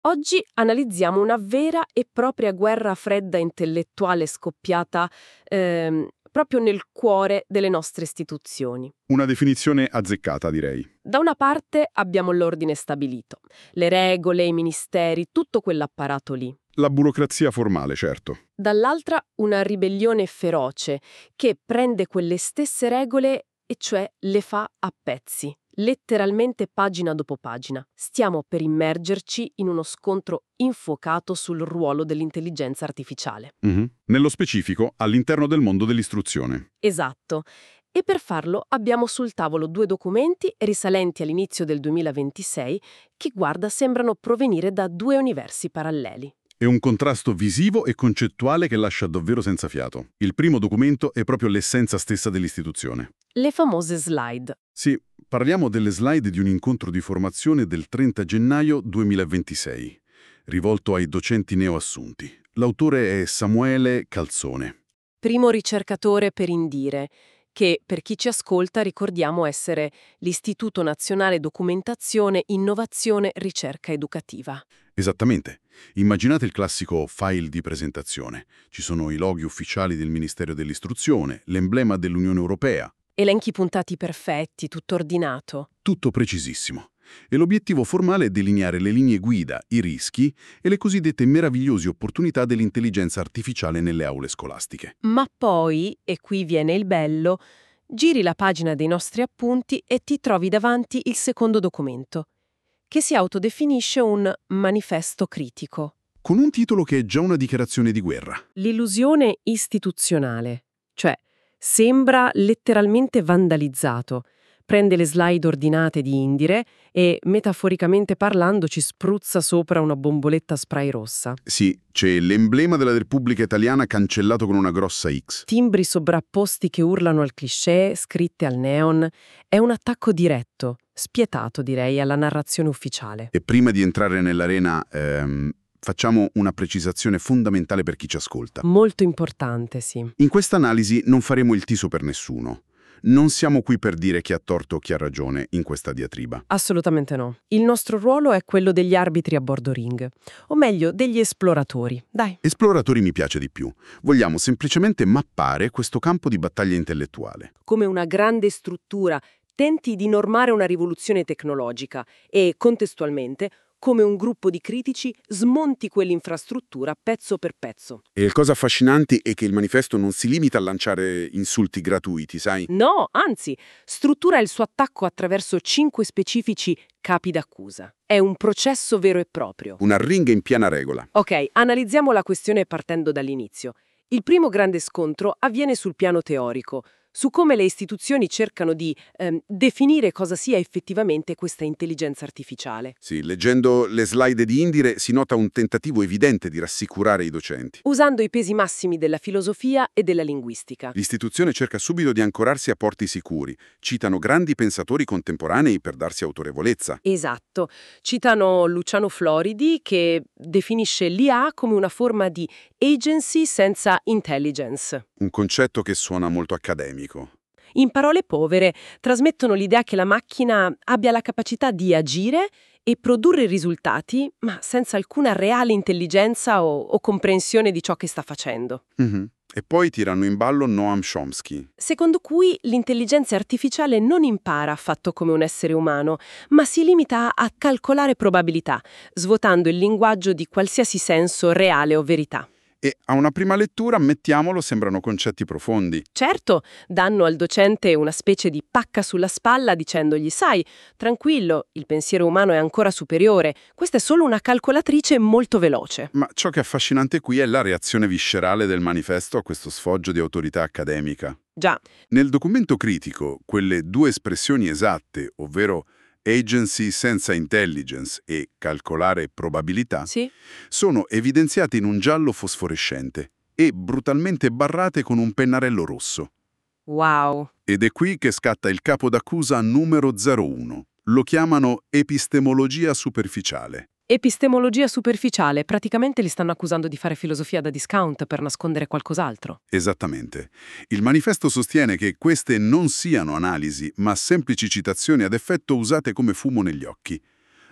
Oggi analizziamo una vera e propria guerra fredda intellettuale scoppiata proprio nel cuore delle nostre istituzioni. Una definizione azzeccata, direi. Da una parte abbiamo l'ordine stabilito, le regole, i ministeri, tutto quell'apparato lì. La burocrazia formale, certo. Dall'altra una ribellione feroce che prende quelle stesse regole e cioè le fa a pezzi, letteralmente pagina dopo pagina. Stiamo per immergerci in uno scontro infuocato sul ruolo dell'intelligenza artificiale. Nello specifico, all'interno del mondo dell'istruzione. Esatto. E per farlo abbiamo sul tavolo 2 documenti risalenti all'inizio del 2026 che, guarda, sembrano provenire da 2 universi paralleli. È un contrasto visivo e concettuale che lascia davvero senza fiato. Il primo documento è proprio l'essenza stessa dell'istituzione. Le famose slide. Sì, parliamo delle slide di un incontro di formazione del 30 gennaio 2026, rivolto ai docenti neoassunti. L'autore è Samuele Calzone. Primo ricercatore per Indire, che per chi ci ascolta ricordiamo essere l'Istituto Nazionale Documentazione, Innovazione, Ricerca Educativa. Esattamente. Immaginate il classico file di presentazione. Ci sono i loghi ufficiali del Ministero dell'Istruzione, l'emblema dell'Unione Europea. Elenchi puntati perfetti, tutto ordinato. Tutto precisissimo. E l'obiettivo formale è delineare le linee guida, i rischi e le cosiddette meravigliose opportunità dell'intelligenza artificiale nelle aule scolastiche. Ma poi, e qui viene il bello, giri la pagina dei nostri appunti e ti trovi davanti il secondo documento, che si autodefinisce un manifesto critico. Con un titolo che è già una dichiarazione di guerra. L'illusione istituzionale, cioè sembra letteralmente vandalizzato. Prende le slide ordinate di Indire e, metaforicamente parlando, ci spruzza sopra una bomboletta spray rossa. Sì, c'è l'emblema della Repubblica Italiana cancellato con una grossa X. Timbri sovrapposti che urlano al cliché, scritte al neon. È un attacco diretto, spietato direi, alla narrazione ufficiale. E prima di entrare nell'arena, facciamo una precisazione fondamentale per chi ci ascolta. Molto importante, sì. In questa analisi non faremo il tiso per nessuno. Non siamo qui per dire chi ha torto o chi ha ragione in questa diatriba. Assolutamente no. Il nostro ruolo è quello degli arbitri a bordo ring, o meglio, degli esploratori. Dai. Esploratori mi piace di più. Vogliamo semplicemente mappare questo campo di battaglia intellettuale. Come una grande struttura tenti di normare una rivoluzione tecnologica e, contestualmente, come un gruppo di critici smonti quell'infrastruttura pezzo per pezzo. E la cosa affascinante è che il manifesto non si limita a lanciare insulti gratuiti, sai? No, anzi, struttura il suo attacco attraverso 5 specifici capi d'accusa. È un processo vero e proprio. Una ringa in piena regola. Ok, analizziamo la questione partendo dall'inizio. Il primo grande scontro avviene sul piano teorico, su come le istituzioni cercano di definire cosa sia effettivamente questa intelligenza artificiale. Sì, leggendo le slide di Indire si nota un tentativo evidente di rassicurare i docenti. Usando i pesi massimi della filosofia e della linguistica. L'istituzione cerca subito di ancorarsi a porti sicuri. Citano grandi pensatori contemporanei per darsi autorevolezza. Esatto. Citano Luciano Floridi, che definisce l'IA come una forma di agency senza intelligence. Un concetto che suona molto accademico. In parole povere, trasmettono l'idea che la macchina abbia la capacità di agire e produrre risultati, ma senza alcuna reale intelligenza o comprensione di ciò che sta facendo. E poi tirano in ballo Noam Chomsky. Secondo cui l'intelligenza artificiale non impara affatto come un essere umano, ma si limita a calcolare probabilità, svuotando il linguaggio di qualsiasi senso reale o verità. E a una prima lettura, ammettiamolo, sembrano concetti profondi. Certo, danno al docente una specie di pacca sulla spalla dicendogli: sai, tranquillo, il pensiero umano è ancora superiore, questa è solo una calcolatrice molto veloce. Ma ciò che è affascinante qui è la reazione viscerale del manifesto a questo sfoggio di autorità accademica. Già. Nel documento critico, quelle due espressioni esatte, ovvero agency senza intelligence e calcolare probabilità, Sì? sono evidenziate in un giallo fosforescente e brutalmente barrate con un pennarello rosso. Wow. Ed è qui che scatta il capo d'accusa numero 01. Lo chiamano epistemologia superficiale. Epistemologia superficiale, praticamente li stanno accusando di fare filosofia da discount per nascondere qualcos'altro. Esattamente. Il manifesto sostiene che queste non siano analisi, ma semplici citazioni ad effetto usate come fumo negli occhi.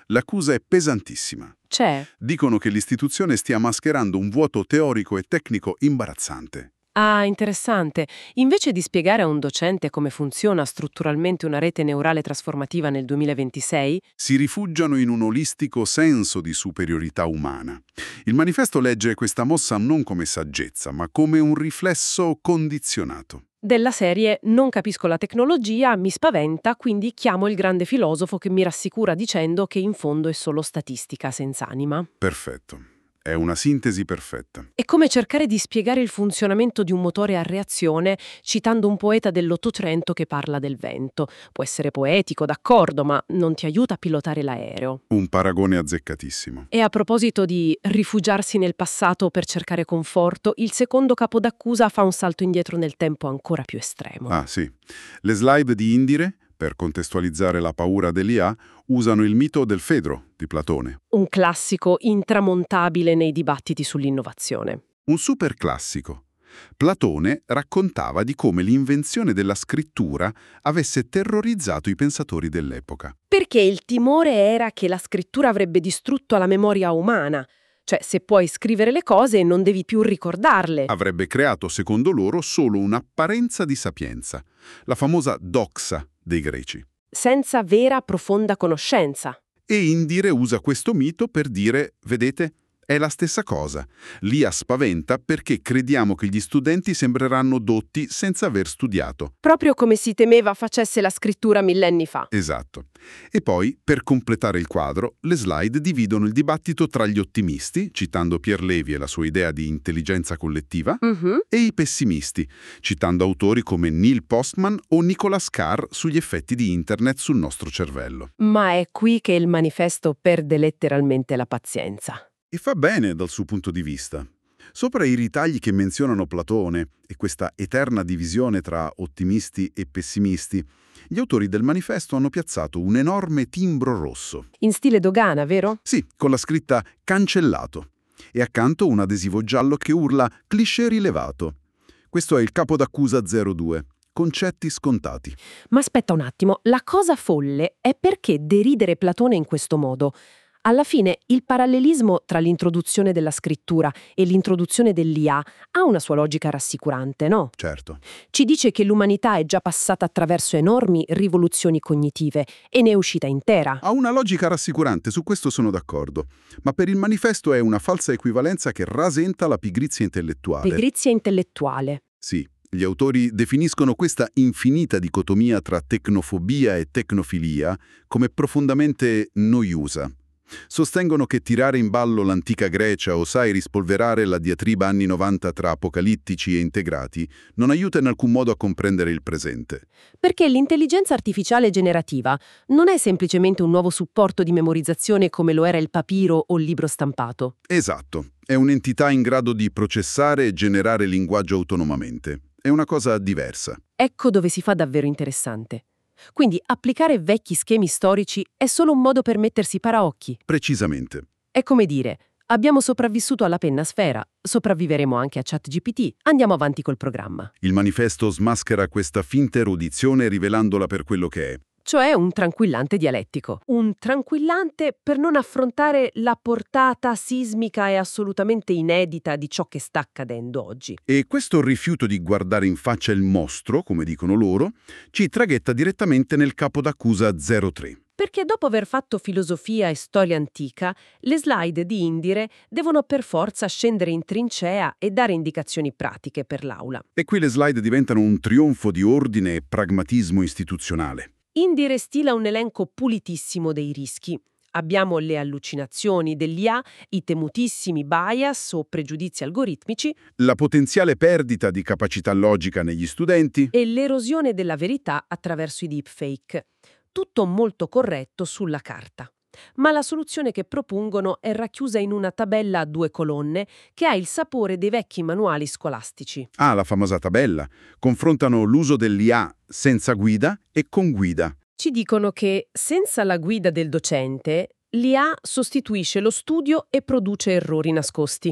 L'accusa è pesantissima. C'è. Dicono che l'istituzione stia mascherando un vuoto teorico e tecnico imbarazzante. Ah, interessante. Invece di spiegare a un docente come funziona strutturalmente una rete neurale trasformativa nel 2026, Si rifugiano in un olistico senso di superiorità umana. Il manifesto legge questa mossa non come saggezza, ma come un riflesso condizionato. della serie non capisco la tecnologia, mi spaventa, quindi chiamo il grande filosofo che mi rassicura dicendo che in fondo è solo statistica senza anima. Perfetto. È una sintesi perfetta. È come cercare di spiegare il funzionamento di un motore a reazione citando un poeta dell'Ottocento che parla del vento. Può essere poetico, d'accordo, ma non ti aiuta a pilotare l'aereo. Un paragone azzeccatissimo. E a proposito di rifugiarsi nel passato per cercare conforto, il secondo capo d'accusa fa un salto indietro nel tempo ancora più estremo. Ah, sì. Le slide di Indire, per contestualizzare la paura dell'IA, usano il mito del Fedro di Platone. Un classico intramontabile nei dibattiti sull'innovazione. Un super classico. Platone raccontava di come l'invenzione della scrittura avesse terrorizzato i pensatori dell'epoca. Perché il timore era che la scrittura avrebbe distrutto la memoria umana. Cioè, se puoi scrivere le cose non devi più ricordarle. Avrebbe creato, secondo loro, solo un'apparenza di sapienza, la famosa doxa dei greci. Senza vera profonda conoscenza. E Indire usa questo mito per dire, vedete, è la stessa cosa. L'IA spaventa perché crediamo che gli studenti sembreranno dotti senza aver studiato. Proprio come si temeva facesse la scrittura millenni fa. Esatto. E poi, per completare il quadro, le slide dividono il dibattito tra gli ottimisti, citando Pierre Levy e la sua idea di intelligenza collettiva, e i pessimisti, citando autori come Neil Postman o Nicholas Carr sugli effetti di Internet sul nostro cervello. Ma è qui che il manifesto perde letteralmente la pazienza. E fa bene dal suo punto di vista. Sopra i ritagli che menzionano Platone e questa eterna divisione tra ottimisti e pessimisti, gli autori del manifesto hanno piazzato un enorme timbro rosso. In stile dogana, vero? Sì, con la scritta "cancellato" e accanto un adesivo giallo che urla "cliché rilevato". Questo è il capo d'accusa 02. Concetti scontati. Ma aspetta un attimo, la cosa folle è perché deridere Platone in questo modo. Alla fine il parallelismo tra l'introduzione della scrittura e l'introduzione dell'IA ha una sua logica rassicurante, no? Certo. Ci dice che l'umanità è già passata attraverso enormi rivoluzioni cognitive e ne è uscita intera. Ha una logica rassicurante, su questo sono d'accordo. Ma per il manifesto è una falsa equivalenza che rasenta la pigrizia intellettuale. Pigrizia intellettuale. Sì. Gli autori definiscono questa infinita dicotomia tra tecnofobia e tecnofilia come profondamente noiosa. Sostengono che tirare in ballo l'antica Grecia o sai rispolverare la diatriba anni 90 tra apocalittici e integrati non aiuta in alcun modo a comprendere il presente. Perché l'intelligenza artificiale generativa non è semplicemente un nuovo supporto di memorizzazione come lo era il papiro o il libro stampato. Esatto, è un'entità in grado di processare e generare linguaggio autonomamente. È una cosa diversa. Ecco dove si fa davvero interessante. Quindi applicare vecchi schemi storici è solo un modo per mettersi paraocchi. Precisamente. È come dire, abbiamo sopravvissuto alla penna sfera, sopravviveremo anche a ChatGPT, andiamo avanti col programma. Il manifesto smaschera questa finta erudizione rivelandola per quello che è. Cioè un tranquillante dialettico. Un tranquillante per non affrontare la portata sismica e assolutamente inedita di ciò che sta accadendo oggi. E questo rifiuto di guardare in faccia il mostro, come dicono loro, ci traghetta direttamente nel capo d'accusa 03. Perché dopo aver fatto filosofia e storia antica, le slide di Indire devono per forza scendere in trincea e dare indicazioni pratiche per l'aula. E qui le slide diventano un trionfo di ordine e pragmatismo istituzionale. Indire stila un elenco pulitissimo dei rischi. Abbiamo le allucinazioni dell'IA, i temutissimi bias o pregiudizi algoritmici La potenziale perdita di capacità logica negli studenti. e l'erosione della verità attraverso i deepfake. Tutto molto corretto sulla carta. Ma la soluzione che propongono è racchiusa in una tabella a 2 colonne che ha il sapore dei vecchi manuali scolastici. Ah, la famosa tabella. Confrontano l'uso dell'IA senza guida e con guida. Ci dicono che, senza la guida del docente, l'IA sostituisce lo studio e produce errori nascosti.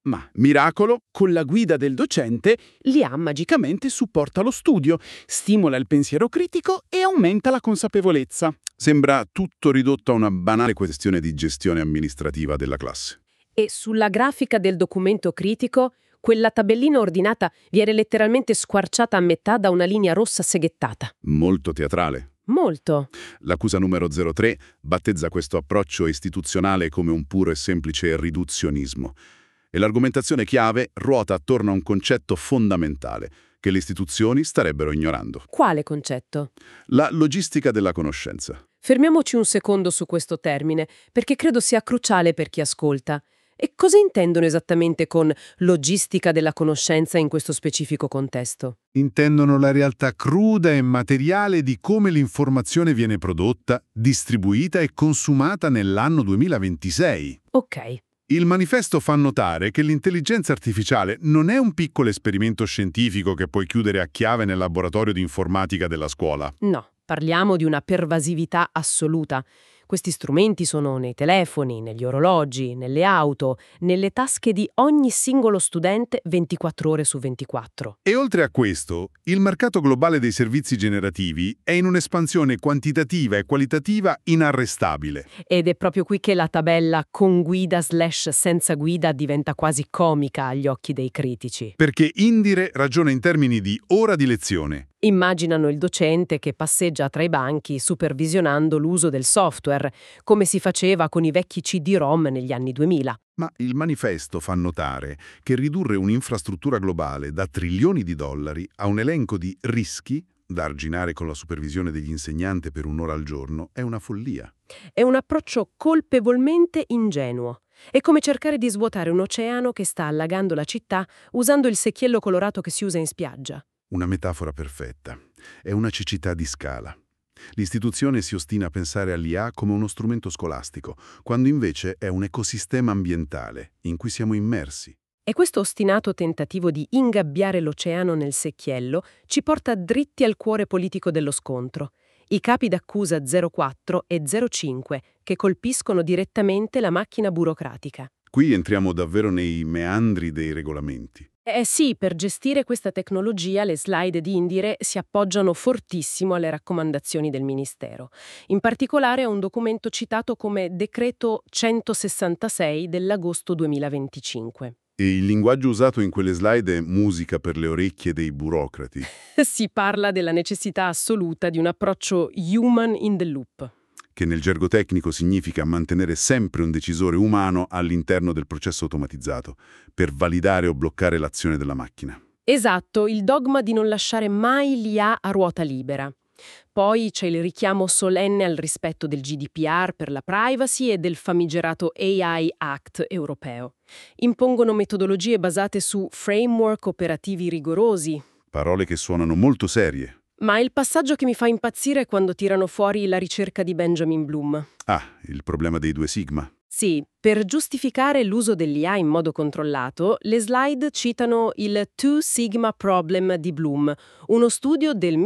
Ma, miracolo, con la guida del docente, l'IA magicamente supporta lo studio, stimola il pensiero critico e aumenta la consapevolezza. Sembra tutto ridotto a una banale questione di gestione amministrativa della classe. E sulla grafica del documento critico, quella tabellina ordinata viene letteralmente squarciata a metà da una linea rossa seghettata. Molto teatrale. Molto. L'accusa numero 03 battezza questo approccio istituzionale come un puro e semplice riduzionismo. E l'argomentazione chiave ruota attorno a un concetto fondamentale che le istituzioni starebbero ignorando. Quale concetto? La logistica della conoscenza. Fermiamoci un secondo su questo termine, perché credo sia cruciale per chi ascolta. E cosa intendono esattamente con logistica della conoscenza in questo specifico contesto? Intendono la realtà cruda e materiale di come l'informazione viene prodotta, distribuita e consumata nell'anno 2026. Ok. Il manifesto fa notare che l'intelligenza artificiale non è un piccolo esperimento scientifico che puoi chiudere a chiave nel laboratorio di informatica della scuola. No, parliamo di una pervasività assoluta. Questi strumenti sono nei telefoni, negli orologi, nelle auto, nelle tasche di ogni singolo studente 24 ore su 24. E oltre a questo, il mercato globale dei servizi generativi è in un'espansione quantitativa e qualitativa inarrestabile. Ed è proprio qui che la tabella con guida / senza guida diventa quasi comica agli occhi dei critici. Perché Indire ragiona in termini di ora di lezione. Immaginano il docente che passeggia tra i banchi supervisionando l'uso del software, come si faceva con i vecchi CD-ROM negli anni 2000. Ma il manifesto fa notare che ridurre un'infrastruttura globale da trilioni di dollari a un elenco di rischi da arginare con la supervisione degli insegnanti per un'ora al giorno è una follia. È un approccio colpevolmente ingenuo. È come cercare di svuotare un oceano che sta allagando la città usando il secchiello colorato che si usa in spiaggia. Una metafora perfetta. È una cecità di scala. L'istituzione si ostina a pensare all'IA come uno strumento scolastico, quando invece è un ecosistema ambientale in cui siamo immersi. E questo ostinato tentativo di ingabbiare l'oceano nel secchiello ci porta dritti al cuore politico dello scontro. I capi d'accusa 04 e 05 che colpiscono direttamente la macchina burocratica. Qui entriamo davvero nei meandri dei regolamenti. Sì, per gestire questa tecnologia le slide di Indire si appoggiano fortissimo alle raccomandazioni del Ministero. In particolare a un documento citato come Decreto 166 dell'agosto 2025. E il linguaggio usato in quelle slide è musica per le orecchie dei burocrati. Si parla della necessità assoluta di un approccio human in the loop. Che nel gergo tecnico significa mantenere sempre un decisore umano all'interno del processo automatizzato, per validare o bloccare l'azione della macchina. Esatto, il dogma di non lasciare mai l'IA a ruota libera. Poi c'è il richiamo solenne al rispetto del GDPR per la privacy e del famigerato AI Act europeo. Impongono metodologie basate su framework operativi rigorosi. Parole che suonano molto serie. Ma il passaggio che mi fa impazzire è quando tirano fuori la ricerca di Benjamin Bloom. Ah, il problema dei 2 sigma. Sì, per giustificare l'uso dell'IA in modo controllato, le slide citano il Two Sigma Problem di Bloom, uno studio del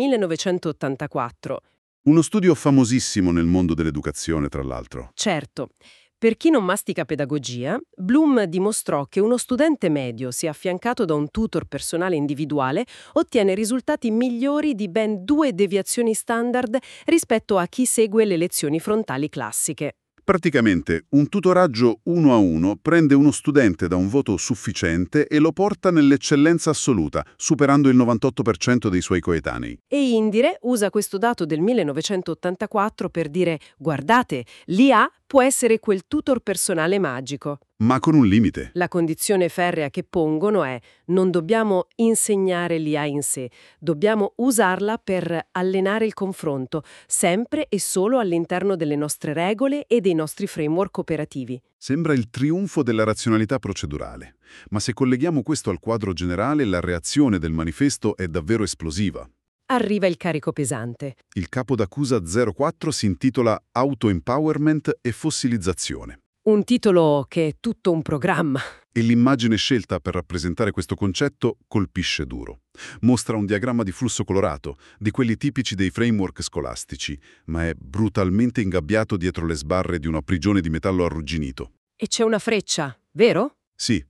1984. Uno studio famosissimo nel mondo dell'educazione, tra l'altro. Certo. Per chi non mastica pedagogia, Bloom dimostrò che uno studente medio, se affiancato da un tutor personale individuale, ottiene risultati migliori di ben 2 deviazioni standard rispetto a chi segue le lezioni frontali classiche. Praticamente, un tutoraggio 1 a 1 prende uno studente da un voto sufficiente e lo porta nell'eccellenza assoluta, superando il 98% dei suoi coetanei. E Indire usa questo dato del 1984 per dire: guardate, l'IA può essere quel tutor personale magico. Ma con un limite. La condizione ferrea che pongono è: non dobbiamo insegnare l'IA in sé, dobbiamo usarla per allenare il confronto, sempre e solo all'interno delle nostre regole e dei nostri framework operativi. Sembra il trionfo della razionalità procedurale. Ma se colleghiamo questo al quadro generale, la reazione del manifesto è davvero esplosiva. Arriva il carico pesante. Il capo d'accusa 04 si intitola Auto-empowerment e fossilizzazione. Un titolo che è tutto un programma. E l'immagine scelta per rappresentare questo concetto colpisce duro. Mostra un diagramma di flusso colorato, di quelli tipici dei framework scolastici, ma è brutalmente ingabbiato dietro le sbarre di una prigione di metallo arrugginito. E c'è una freccia, vero? Sì,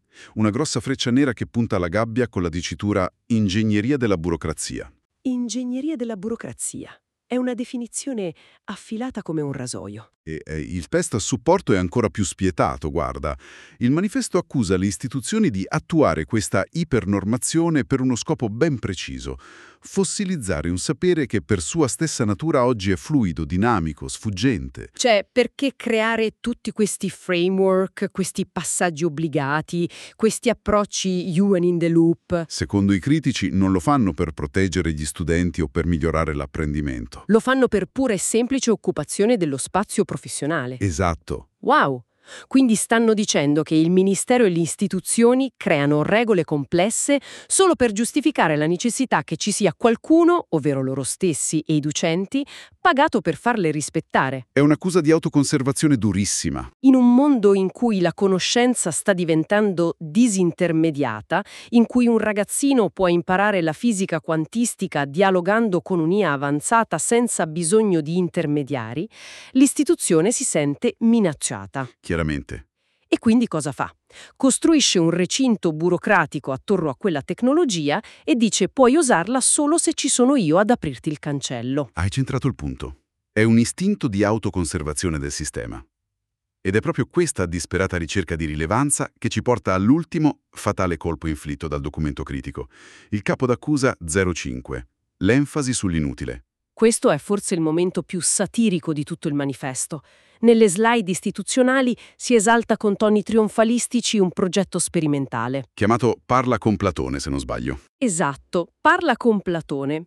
Una grossa freccia nera che punta alla gabbia con la dicitura «ingegneria della burocrazia». Ingegneria della burocrazia. È una definizione affilata come un rasoio. E il test a supporto è ancora più spietato, guarda. Il manifesto accusa le istituzioni di attuare questa ipernormazione per uno scopo ben preciso: fossilizzare un sapere che per sua stessa natura oggi è fluido, dinamico, sfuggente. Cioè, perché creare tutti questi framework, questi passaggi obbligati, questi approcci human in the loop? Secondo i critici non lo fanno per proteggere gli studenti o per migliorare l'apprendimento. Lo fanno per pura e semplice occupazione dello spazio professionale. Esatto. Wow! Quindi stanno dicendo che il Ministero e le istituzioni creano regole complesse solo per giustificare la necessità che ci sia qualcuno, ovvero loro stessi e i docenti, pagato per farle rispettare. È un'accusa di autoconservazione durissima. In un mondo in cui la conoscenza sta diventando disintermediata, in cui un ragazzino può imparare la fisica quantistica dialogando con un'IA avanzata senza bisogno di intermediari, l'istituzione si sente minacciata. Chiaramente. E quindi cosa fa? Costruisce un recinto burocratico attorno a quella tecnologia e dice puoi usarla solo se ci sono io ad aprirti il cancello. Hai centrato il punto. È un istinto di autoconservazione del sistema. Ed è proprio questa disperata ricerca di rilevanza che ci porta all'ultimo fatale colpo inflitto dal documento critico. Il capo d'accusa 05. L'enfasi sull'inutile. Questo è forse il momento più satirico di tutto il manifesto. Nelle slide istituzionali si esalta con toni trionfalistici un progetto sperimentale. Chiamato Parla con Platone, se non sbaglio. Esatto, parla con Platone.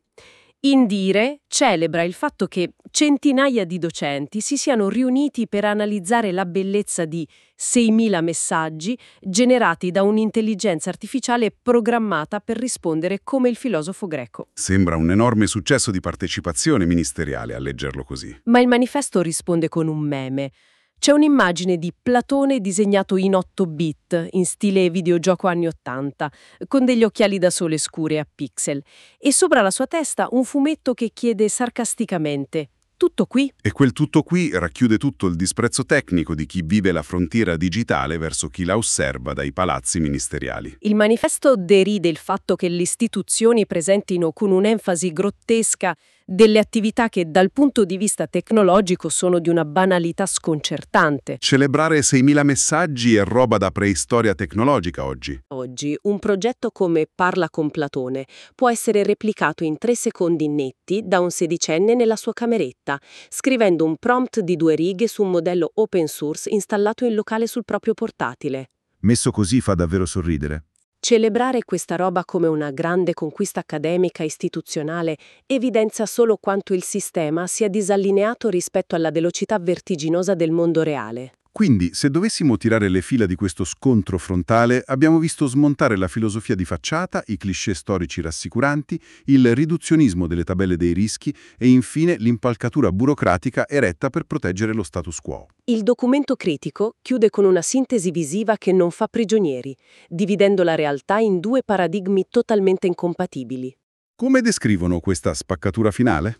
Indire celebra il fatto che centinaia di docenti si siano riuniti per analizzare la bellezza di 6.000 messaggi generati da un'intelligenza artificiale programmata per rispondere come il filosofo greco. Sembra un enorme successo di partecipazione ministeriale a leggerlo così. Ma il manifesto risponde con un meme. C'è un'immagine di Platone disegnato in 8 bit, in stile videogioco anni 80, con degli occhiali da sole scuri a pixel, e sopra la sua testa un fumetto che chiede sarcasticamente «Tutto qui?» E quel tutto qui racchiude tutto il disprezzo tecnico di chi vive la frontiera digitale verso chi la osserva dai palazzi ministeriali. Il manifesto deride il fatto che le istituzioni presentino con un'enfasi grottesca delle attività che dal punto di vista tecnologico sono di una banalità sconcertante. Celebrare 6.000 messaggi è roba da preistoria tecnologica oggi. Oggi un progetto come Parla con Platone può essere replicato in 3 secondi netti da un sedicenne nella sua cameretta, scrivendo un prompt di 2 righe su un modello open source installato in locale sul proprio portatile. Messo così fa davvero sorridere. Celebrare questa roba come una grande conquista accademica e istituzionale evidenzia solo quanto il sistema sia disallineato rispetto alla velocità vertiginosa del mondo reale. Quindi, se dovessimo tirare le fila di questo scontro frontale, abbiamo visto smontare la filosofia di facciata, i cliché storici rassicuranti, il riduzionismo delle tabelle dei rischi e infine l'impalcatura burocratica eretta per proteggere lo status quo. Il documento critico chiude con una sintesi visiva che non fa prigionieri, dividendo la realtà in 2 paradigmi totalmente incompatibili. Come descrivono questa spaccatura finale?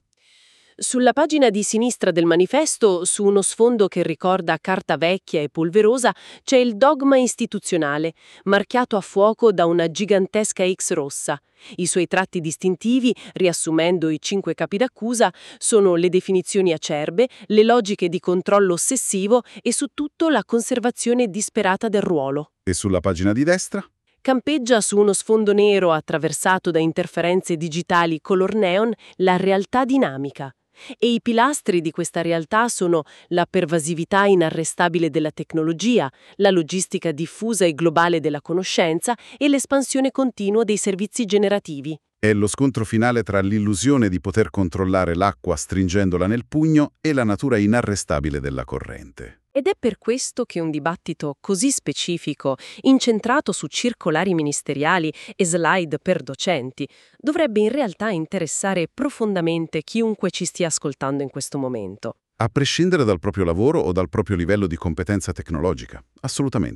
Sulla pagina di sinistra del manifesto, su uno sfondo che ricorda carta vecchia e polverosa, c'è il dogma istituzionale, marchiato a fuoco da una gigantesca X rossa. I suoi tratti distintivi, riassumendo i 5 capi d'accusa, sono le definizioni acerbe, le logiche di controllo ossessivo e su tutto la conservazione disperata del ruolo. E sulla pagina di destra? Campeggia su uno sfondo nero attraversato da interferenze digitali color neon la realtà dinamica. E i pilastri di questa realtà sono la pervasività inarrestabile della tecnologia, la logistica diffusa e globale della conoscenza e l'espansione continua dei servizi generativi. È lo scontro finale tra l'illusione di poter controllare l'acqua stringendola nel pugno e la natura inarrestabile della corrente. Ed è per questo che un dibattito così specifico, incentrato su circolari ministeriali e slide per docenti, dovrebbe in realtà interessare profondamente chiunque ci stia ascoltando in questo momento. A prescindere dal proprio lavoro o dal proprio livello di competenza tecnologica. Assolutamente.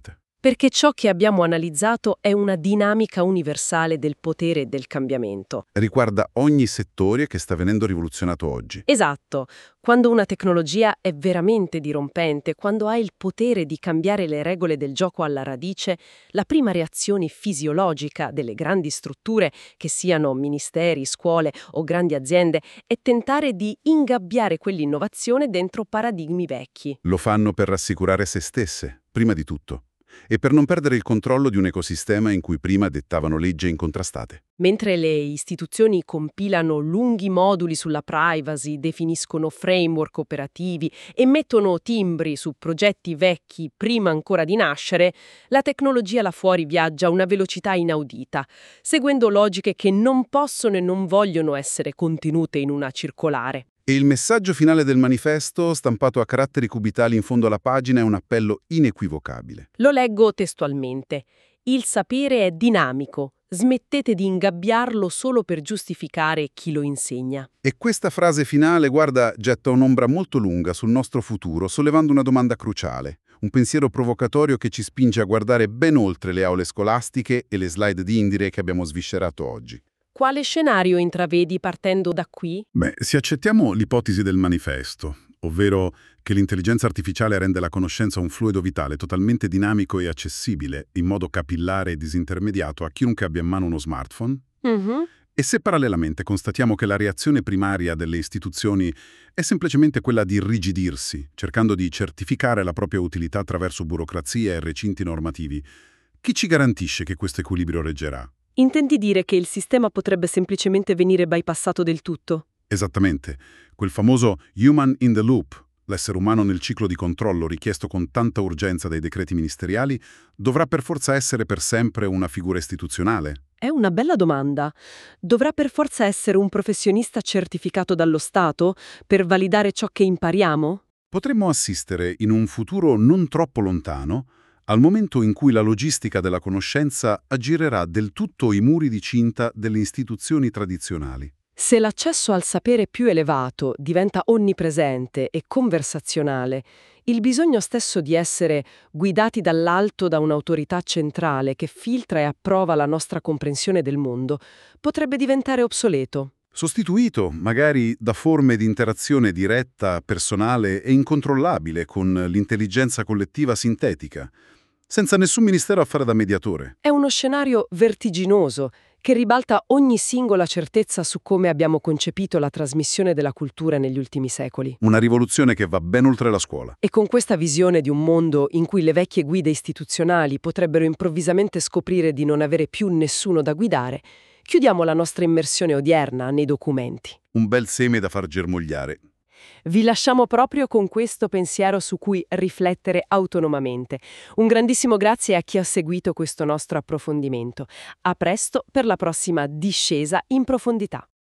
Perché ciò che abbiamo analizzato è una dinamica universale del potere e del cambiamento. Riguarda ogni settore che sta venendo rivoluzionato oggi. Esatto, quando una tecnologia è veramente dirompente, quando ha il potere di cambiare le regole del gioco alla radice, la prima reazione fisiologica delle grandi strutture, che siano ministeri, scuole o grandi aziende, è tentare di ingabbiare quell'innovazione dentro paradigmi vecchi. Lo fanno per rassicurare se stesse, prima di tutto, e per non perdere il controllo di un ecosistema in cui prima dettavano leggi incontrastate. Mentre le istituzioni compilano lunghi moduli sulla privacy, definiscono framework operativi e mettono timbri su progetti vecchi prima ancora di nascere, la tecnologia là fuori viaggia a una velocità inaudita, seguendo logiche che non possono e non vogliono essere contenute in una circolare. E il messaggio finale del manifesto, stampato a caratteri cubitali in fondo alla pagina, è un appello inequivocabile. Lo leggo testualmente. Il sapere è dinamico. Smettete di ingabbiarlo solo per giustificare chi lo insegna. E questa frase finale, guarda, getta un'ombra molto lunga sul nostro futuro, sollevando una domanda cruciale. Un pensiero provocatorio che ci spinge a guardare ben oltre le aule scolastiche e le slide di Indire che abbiamo sviscerato oggi. Quale scenario intravedi partendo da qui? Se accettiamo l'ipotesi del manifesto, ovvero che l'intelligenza artificiale rende la conoscenza un fluido vitale totalmente dinamico e accessibile, in modo capillare e disintermediato a chiunque abbia in mano uno smartphone, e se parallelamente constatiamo che la reazione primaria delle istituzioni è semplicemente quella di irrigidirsi, cercando di certificare la propria utilità attraverso burocrazia e recinti normativi, chi ci garantisce che questo equilibrio reggerà? Intendi dire che il sistema potrebbe semplicemente venire bypassato del tutto? Esattamente, quel famoso human in the loop, l'essere umano nel ciclo di controllo richiesto con tanta urgenza dai decreti ministeriali, dovrà per forza essere per sempre una figura istituzionale? È una bella domanda. Dovrà per forza essere un professionista certificato dallo Stato per validare ciò che impariamo? Potremmo assistere, in un futuro non troppo lontano, al momento in cui la logistica della conoscenza aggirerà del tutto i muri di cinta delle istituzioni tradizionali. Se l'accesso al sapere più elevato diventa onnipresente e conversazionale, il bisogno stesso di essere guidati dall'alto da un'autorità centrale che filtra e approva la nostra comprensione del mondo potrebbe diventare obsoleto. Sostituito magari da forme di interazione diretta, personale e incontrollabile con l'intelligenza collettiva sintetica, senza nessun ministero a fare da mediatore. È uno scenario vertiginoso che ribalta ogni singola certezza su come abbiamo concepito la trasmissione della cultura negli ultimi secoli. Una rivoluzione che va ben oltre la scuola. E con questa visione di un mondo in cui le vecchie guide istituzionali potrebbero improvvisamente scoprire di non avere più nessuno da guidare, chiudiamo la nostra immersione odierna nei documenti. Un bel seme da far germogliare. Vi lasciamo proprio con questo pensiero su cui riflettere autonomamente. Un grandissimo grazie a chi ha seguito questo nostro approfondimento. A presto per la prossima discesa in profondità.